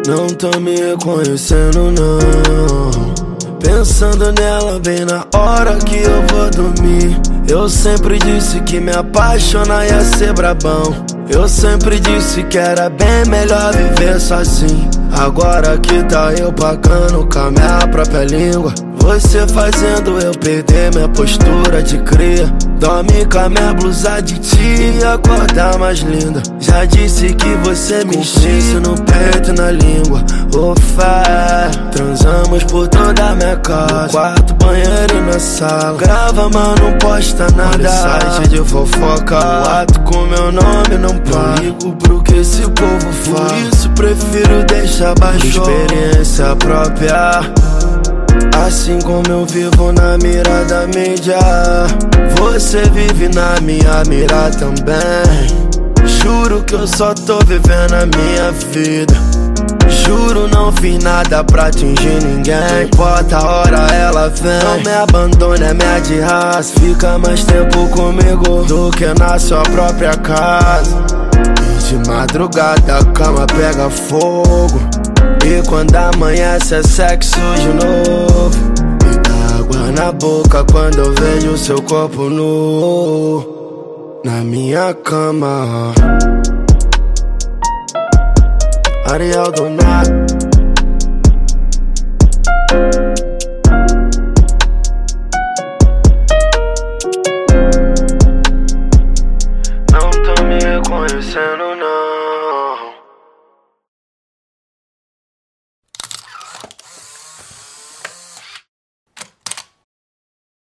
Não tô me reconhecendo não. Pensando nela bem na hora que eu vou dormir. Eu sempre disse que me apaixonar ia ser brabão. Eu sempre disse que era bem melhor viver sozinho. Agora que tá eu pagando com a minha própria língua. Você fazendo eu perder minha postura de cria. Dorme com a minha blusa de tia e acordar mais linda. Já disse que você me enche no peito e na língua. Ô fé, transamos por toda a minha casa, quarto, banheiro e na sala. Grava, mas não posta nada. Site de fofoca, o ato com meu nome não para. Não ligo pro que esse povo fala, por isso prefiro deixar baixo. Experiência própria, assim como eu vivo na mira da mídia. Você vive na minha mira também. Juro que eu só tô vivendo a minha vida. Juro, não fiz nada pra atingir ninguém. Não importa a hora, ela vem. Não me abandone, é minha de raça. Fica mais tempo comigo do que na sua própria casa. E de madrugada a cama pega fogo. E quando amanhece é sexo de novo. Me dá água na boca quando eu vejo seu corpo nu na minha cama. Ariel Donato. Não tô me reconhecendo